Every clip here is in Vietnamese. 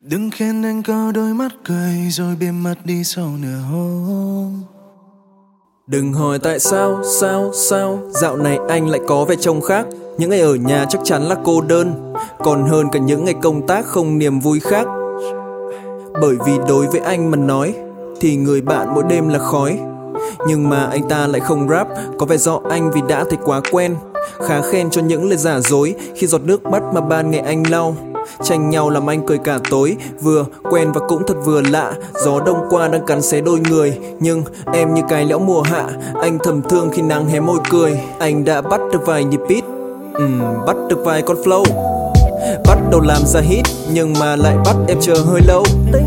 Đừng khen anh có đôi mắt cười rồi biến mất đi sau nửa hôm. Đừng hỏi tại sao, dạo này anh lại có vẻ trông khác. Những ngày ở nhà chắc chắn là cô đơn, còn hơn cả những ngày công tác không niềm vui khác. Bởi vì đối với anh mà nói thì người bạn mỗi đêm là khói. Nhưng mà anh ta lại không rap, có vẻ do anh vì đã thấy quá quen. Khá khen cho những lời giả dối khi giọt nước mắt mà ban ngày anh lau. Tranh nhau làm anh cười cả tối, vừa quen và cũng thật vừa lạ. Gió đông qua đang cắn xé đôi người, nhưng em như cái lẽo mùa hạ. Anh thầm thương khi nắng hé môi cười. Anh đã bắt được vài nhịp beat, bắt được vài con flow, bắt đầu làm ra hit, nhưng mà lại bắt em chờ hơi lâu.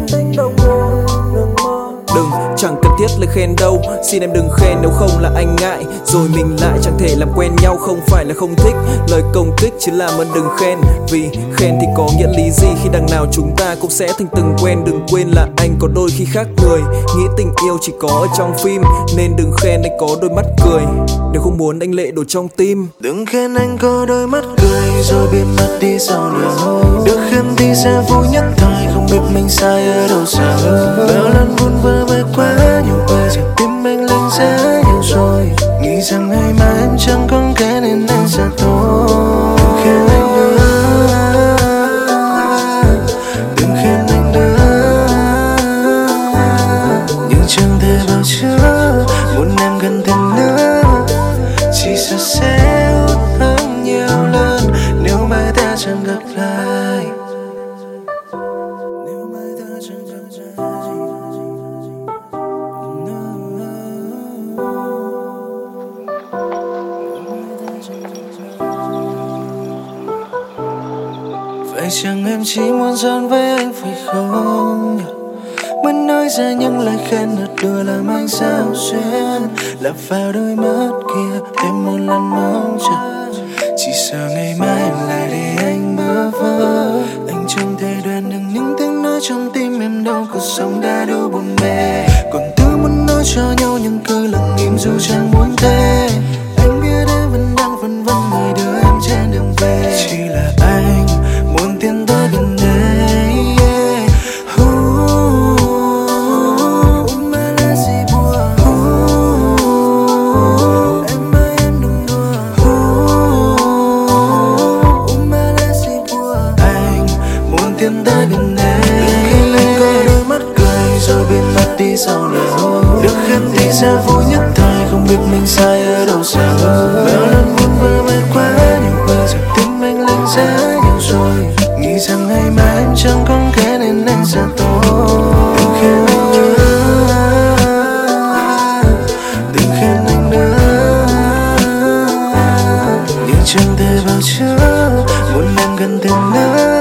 Đừng, chẳng cần thiết lời khen đâu, xin em đừng khen nếu không là anh ngại. Rồi mình lại chẳng thể làm quen nhau, không phải là không thích lời công kích, chỉ làm ơn đừng khen. Vì khen thì có nghĩa lý gì khi đằng nào chúng ta cũng sẽ thành từng quen. Đừng quên là anh có đôi khi khác người, nghĩ tình yêu chỉ có ở trong phim, nên đừng khen anh có đôi mắt cười nếu không muốn anh lệ đổ trong tim. Đừng khen anh có đôi mắt cười rồi biến mất đi sau nửa hôm. Được khen thì sẽ vui nhất thời, không biết mình sai ở đâu sao. Bao lần buồn vơ với quá nhiều bài, giờ tim anh lạnh giá nhiều rồi. Nghĩ rằng ngày mai em chẳng còn cái nên anh sẽ thôi. Đừng khen anh nữa, đừng khen anh nữa, nhưng chẳng thể bao chữa muốn em gần thêm nữa. Chỉ sợ sẽ hụt hẫng nhiều lần nếu mai ta chẳng gặp lại. Nếu mai ta chẳng gặp lại. Phải chăng em chỉ muốn giỡn với anh phải không? Muốn nói ra những lời khen thật đùa làm anh sao xuyên, lặp vào đôi mắt kia thêm một lần mong chờ. Chỉ sợ ngày mai em lại để anh bơ vơ. Anh chẳng thể đoán được những tiếng nói trong tim em đâu, cuộc sống đã đủ buồn bã. Còn thứ muốn nói cho nhau nhưng cứ lặng im dù chẳng muốn thế. Anh biết em vẫn đang phân vân người đưa em trên đường về. Chỉ là anh muốn tiến tới gần đây. Tiến tới gần đây. Đừng khen anh có đôi mắt cười rồi biến mất đi sau nửa hôm. Được khen thì sẽ vui nhất thời, không biết mình sai ở đâu sao. Bao lần buồn vơ với quá nhiều bài, giờ tim anh lạnh giá nhiều rồi. Nghĩ rằng ngày mai em chẳng còn cái nên anh sẽ thôi. Đừng khen anh nữa, đừng khen anh nữa, nhưng chẳng thể bao chữa muốn em gần thêm nữa.